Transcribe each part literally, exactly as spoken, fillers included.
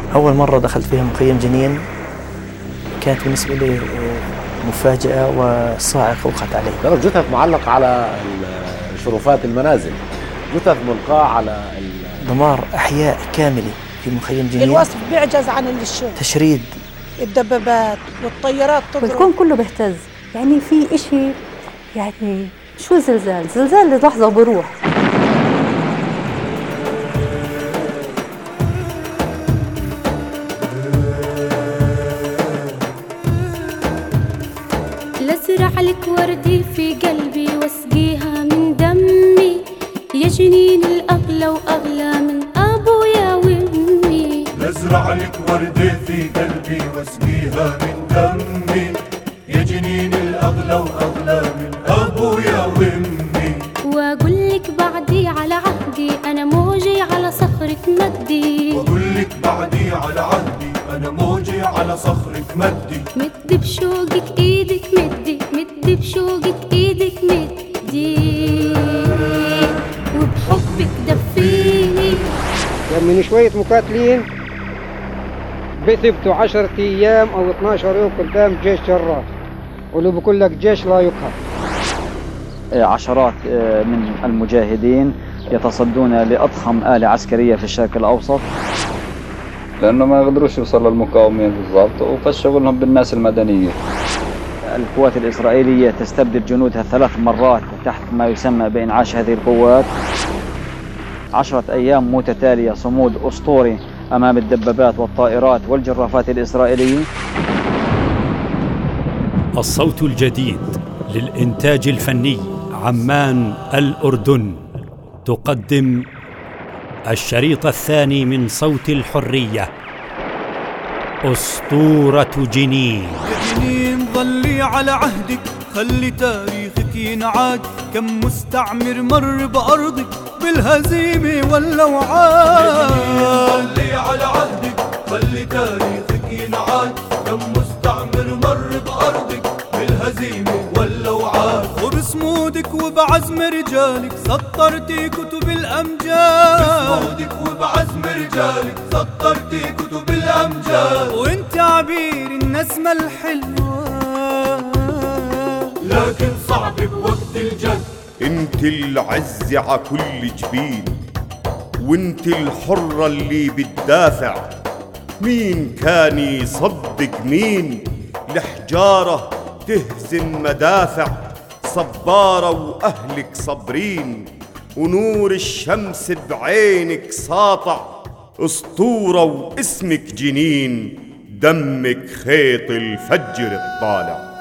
أول مرة دخلت فيها مخيم جنين كانت بالنسبة لي مفاجأة وصاعقة وقعت علي. لو جثث معلقة على شرفات المنازل، جثث ملقاة على دمار أحياء كاملة في مخيم جنين. الوصف بيعجز عن الشيء. تشريد الدبابات والطيارات تضرب، والكون كله بيهتز. يعني في إشي، يعني شو زلزال؟ زلزال للحظة وبروح. لازرع لك وردي في قلبي واسقيها من دمي، يا جنين الأغلى وأغلى من أبويا وأمي. لازرع لك وردي في قلبي واسقيها من دمي، يا جنين الأغلى وأغلى من أبويا وأمي. وأقول لك بعدي على عهدي أنا موجي على صخرة مدي، وأقول لك بعدي على عهدي أنا موجي على صخرة مدي. مدي بشوقك إيدك مدي، مدي بشوقك إيدك مدي، وبحبك دفيني. من شوية مقاتلين بثبتوا عشرة أيام أو اثناشر يوم قدام جيش جراح، ولو بقول لك جيش لا يقهر. عشرات من المجاهدين يتصدون لأضخم آلة عسكرية في الشرق الأوسط، لأنه ما يقدروش يوصلوا للمقاومين بالضبط، وفشغلهم بالناس المدنية. القوات الإسرائيلية تستبدل جنودها ثلاث مرات تحت ما يسمى بإنعاش هذه القوات. عشرة أيام متتالية صمود أسطوري أمام الدبابات والطائرات والجرافات الإسرائيلية. الصوت الجديد للإنتاج الفني عمان الأردن تقدم الشريط الثاني من صوت الحرية، أسطورة جنين. يا جنين ظلي على عهدك، خلي تاريخك ينعاد، كم مستعمر مر بأرضك بالهزيمة واللوعات. ظلي على عهدك، خلي تاريخك ينعاد، كم مستعمر مر بأرضك بالهزيمة واللوعات. وبصمودك وبعزم رجالك سطرتي كتب الأمجاد، بصمودك وبعزم رجالك سطرتي كتب الأمجاد. وانت عبير النسمة الحلوة لكن صعب بوقت الجد. انت العز ع كل جبين، وانت الحرة اللي بتدافع. مين كان يصدق مين؟ الحجارة تهزم مدافع، صبارة وأهلك صبرين، ونور الشمس بعينك ساطع. أسطورة واسمك جنين، دمك خيط الفجر الطالع.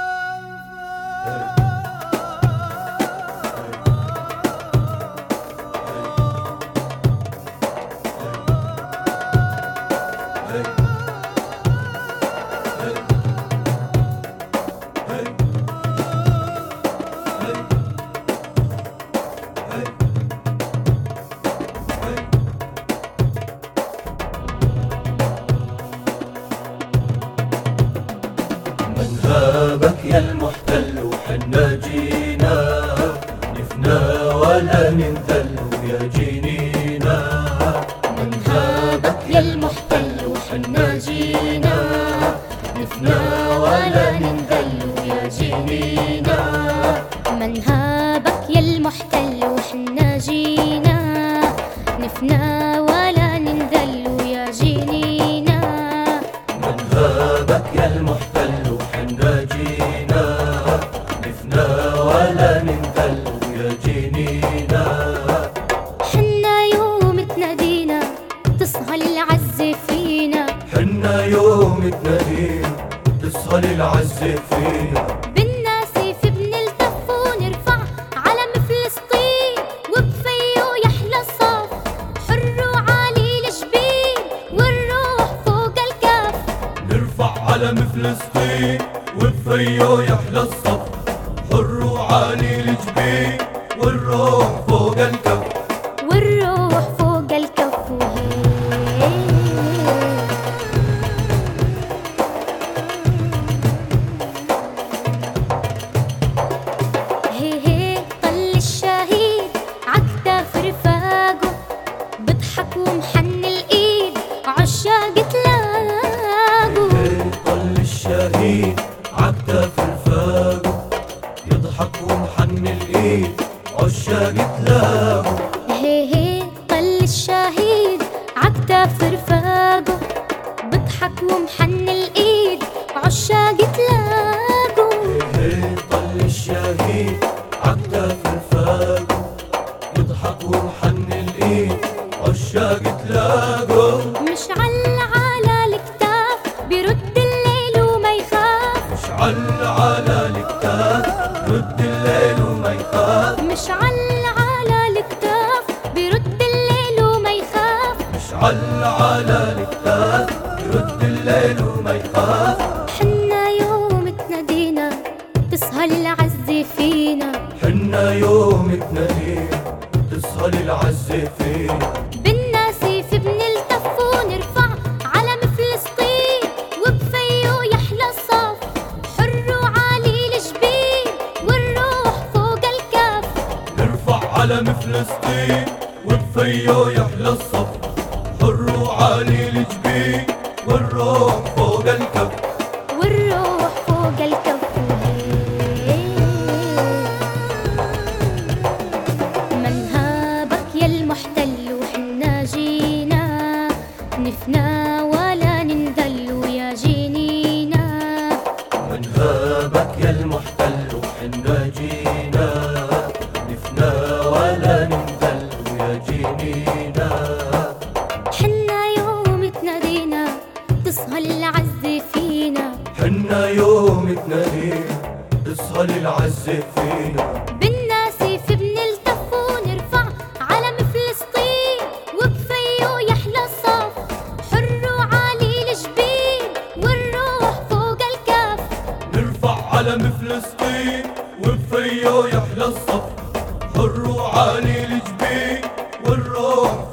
منهابك يا المحتل وحنا جينا، نفنى ولا ننذل يا جنينا. منهابك يا المحتل وحنا جينا، نفنى ولا ننذل يا جنينا. منهابك يا المحتل وحنا جينا، نفنى ولا ننذل يا جنينا. منهابك يا المحتل وحنا جينا، نفنى ولا ننذل يا جنينا. حنا يوم تنادينا تصهل العزة فينا، حنا يوم تنادينا تصهل العزة فينا. بالناسف بنلتف ونرفع علم فلسطين، وبفيه يحلى الصف حر وعالي الجبين، والروح فوق الكف. نرفع علم فلسطين وبفيه يحلى الصف حر وعالي الجبين، والروح فوق الكف. والروح فوق الكف. هي هي طل الشهيد عكتاف رفاقه، بضحك ومحن الايد عشاق عشاق تلاقوا. هي هي طل الشهيد عكتاف رفاقه، بضحك ومحن الايد عشاق تلاقوا. هي هي طل الشهيد عكتاف رفاقه، بضحك ومحن الايد عشاق تلاقوا. مشعل على الكتاف برد الليل وما يخاف، مشعل على الكتاف برد الليل وما يخاف. مشعل على الكتاف برد الليل وما يخاف. مشعل على الكتاف برد الليل وما يخاف. حنا يوم تنادينا تسهل العز فينا، حنا يوم تنادينا تسهل العز فينا. بالناسيف بنلتف ونرفع علم فلسطين، وبفيو يحلى الصف حر وعالي الجبين، والروح فوق الكف. نرفع علم فلسطين وبفيو يحلى الصف حر وعالي الجبين، والروح فوق الكف. والروح فوق الكف. من هابك يا المحتل وحنا جينا، نفنى ولا ننذل يا جنينا. من هابك يا المحتل وحنا جينا، نفنى ولا ننذل يا جنينا. حنا يوم تنادينا تسهل العز فينا، حنا يوم تنادينا تسهل العز فينا. بالناسيف بنلتف ونرفع علم فلسطين، وبفيو يحلى الصف حر وعالي الجبين، والروح فوق الكف. نرفع علم فلسطين وبفيو يحلى الصف حر وعالي الجبين، والروح